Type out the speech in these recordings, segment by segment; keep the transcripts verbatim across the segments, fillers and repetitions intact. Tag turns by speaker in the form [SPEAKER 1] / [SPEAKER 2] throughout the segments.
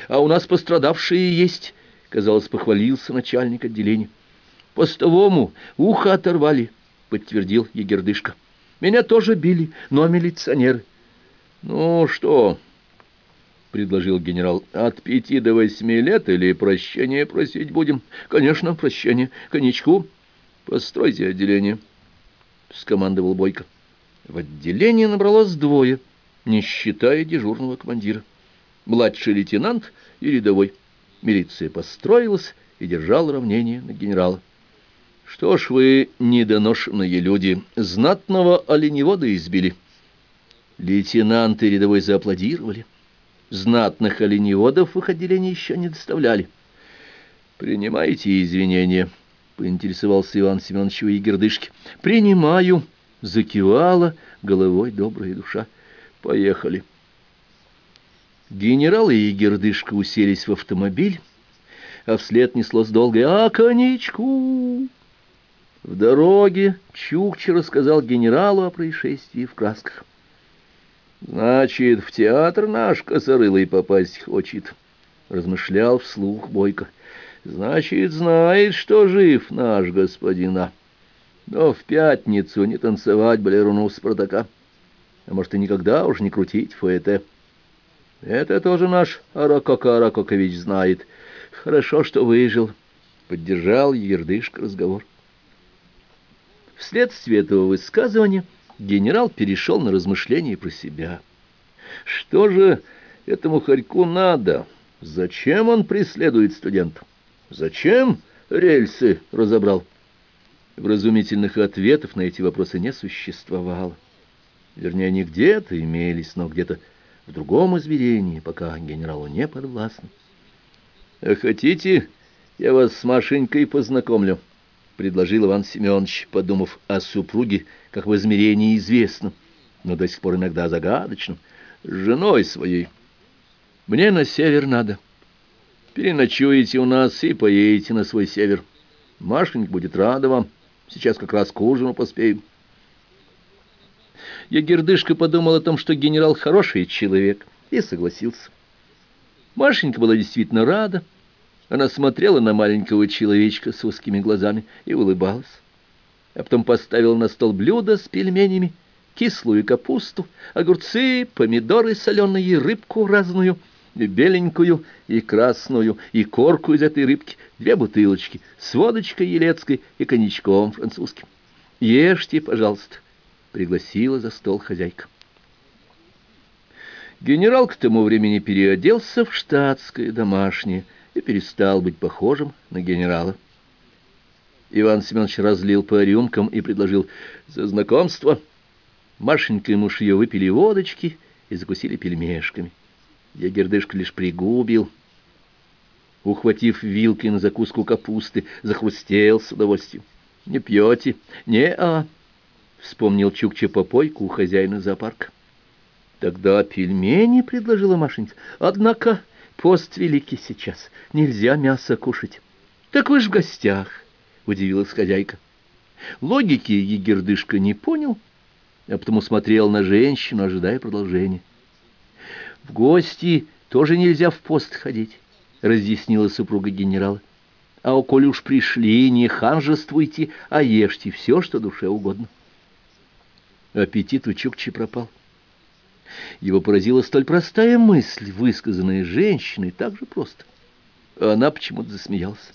[SPEAKER 1] А у нас пострадавшие есть, казалось, похвалился начальник отделения. Постовому ухо оторвали, подтвердил егердышка. Меня тоже били, но милиционеры. Ну что, предложил генерал, от пяти до восьми лет или прощения просить будем? Конечно, прощения. Коньячку. Постройте отделение, скомандовал Бойко. В отделении набралось двое, не считая дежурного командира. Младший лейтенант и рядовой. Милиция построилась и держала равнение на генерала. Что ж вы, недоношенные люди, знатного оленевода избили. Лейтенант и рядовой зааплодировали. Знатных оленеводов в их отделении еще не доставляли. Принимаете извинения, поинтересовался Иван Семенович у егердышки. Принимаю, закивала головой добрая душа. Поехали. Генерал и егердышка уселись в автомобиль, а вслед неслось долгое «А коньячку!». В дороге Чукча рассказал генералу о происшествии в красках. «Значит, в театр наш косорылый попасть хочет», — размышлял вслух Бойко. «Значит, знает, что жив наш господин А. Но в пятницу не танцевать балеруну Спартака, а может и никогда уж не крутить фуэте. Это тоже наш Аракока Аракокович знает. Хорошо, что выжил», — поддержал егердышка разговор. Вследствие этого высказывания генерал перешел на размышления про себя. Что же этому хорьку надо? Зачем он преследует студентов? Зачем рельсы разобрал? Вразумительных ответов на эти вопросы не существовало. Вернее, они где-то имелись, но где-то в другом измерении, пока генералу не подвластно. «А хотите, я вас с Машенькой познакомлю?» — предложил Иван Семенович, подумав о супруге, как в измерении известном, но до сих пор иногда загадочном, с женой своей. «Мне на север надо. Переночуете у нас и поедете на свой север. Машенька будет рада вам. Сейчас как раз к ужину поспеем». Егердышка подумал о том, что генерал хороший человек, и согласился. Машенька была действительно рада. Она смотрела на маленького человечка с узкими глазами и улыбалась. А потом поставила на стол блюдо с пельменями, кислую капусту, огурцы, помидоры соленые, рыбку разную, и беленькую, и красную, и корку из этой рыбки, две бутылочки с водочкой елецкой и коньячком французским. «Ешьте, пожалуйста», — пригласила за стол хозяйка. Генерал к тому времени переоделся в штатское домашнее и перестал быть похожим на генерала. Иван Семенович разлил по рюмкам и предложил за знакомство. Машенька и муж ее выпили водочки и закусили пельмешками. Егердышка лишь пригубил, ухватив вилкой на закуску капусты, захрустел с удовольствием. «Не пьете?» «Не-а», — вспомнил Чукча попойку у хозяина зоопарка. «Тогда пельмени», — предложила Машенька. «Однако пост великий сейчас, нельзя мясо кушать». «Так вы ж в гостях», — удивилась хозяйка. Логики егердышка не понял, а потому смотрел на женщину, ожидая продолжения. «В гости тоже нельзя в пост ходить», — разъяснила супруга генерала. «А коли уж пришли, не ханжествуйте, а ешьте все, что душе угодно». Аппетит у Чукчи пропал. Его поразила столь простая мысль, высказанная женщиной так же просто. А она почему-то засмеялась.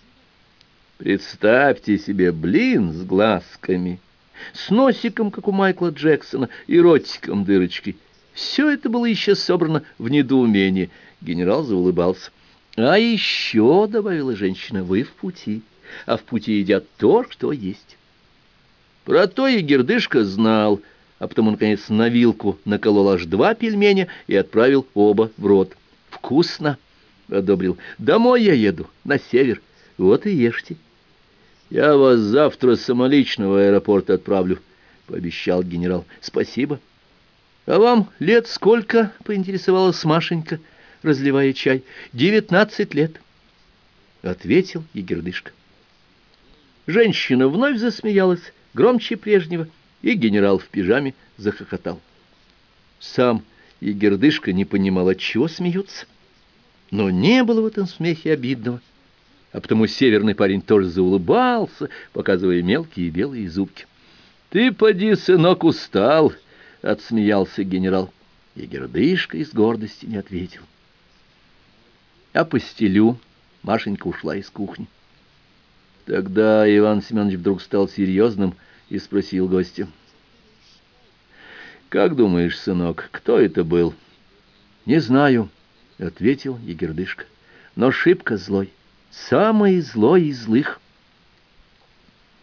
[SPEAKER 1] Представьте себе блин с глазками, с носиком, как у Майкла Джексона, и ротиком дырочкой. Все это было еще собрано в недоумении. Генерал заулыбался. «А еще, — добавила женщина, — вы в пути, а в пути едят то, что есть». Про то егердышка знал, а потом он, наконец, на вилку наколол аж два пельменя и отправил оба в рот. «Вкусно!» — одобрил. «Домой я еду, на север. Вот и ешьте». «Я вас завтра самолично в аэропорт отправлю», — пообещал генерал. «Спасибо». «А вам лет сколько?» — поинтересовалась Машенька, разливая чай. «Девятнадцать лет», — ответил егердышка. Женщина вновь засмеялась, громче прежнего, и генерал в пижаме захохотал. Сам егердышка не понимал, от чего смеются. Но не было в этом смехе обидного, а потому северный парень тоже заулыбался, показывая мелкие белые зубки. «Ты, поди, сынок, устал!» — отсмеялся генерал. И Гердышка из гордости не ответил. А по стелю Машенька ушла из кухни. Тогда Иван Семенович вдруг стал серьезным и спросил гостя: «Как думаешь, сынок, кто это был?» «Не знаю», — ответил Егердышка, — «но шибко злой, самый злой из злых».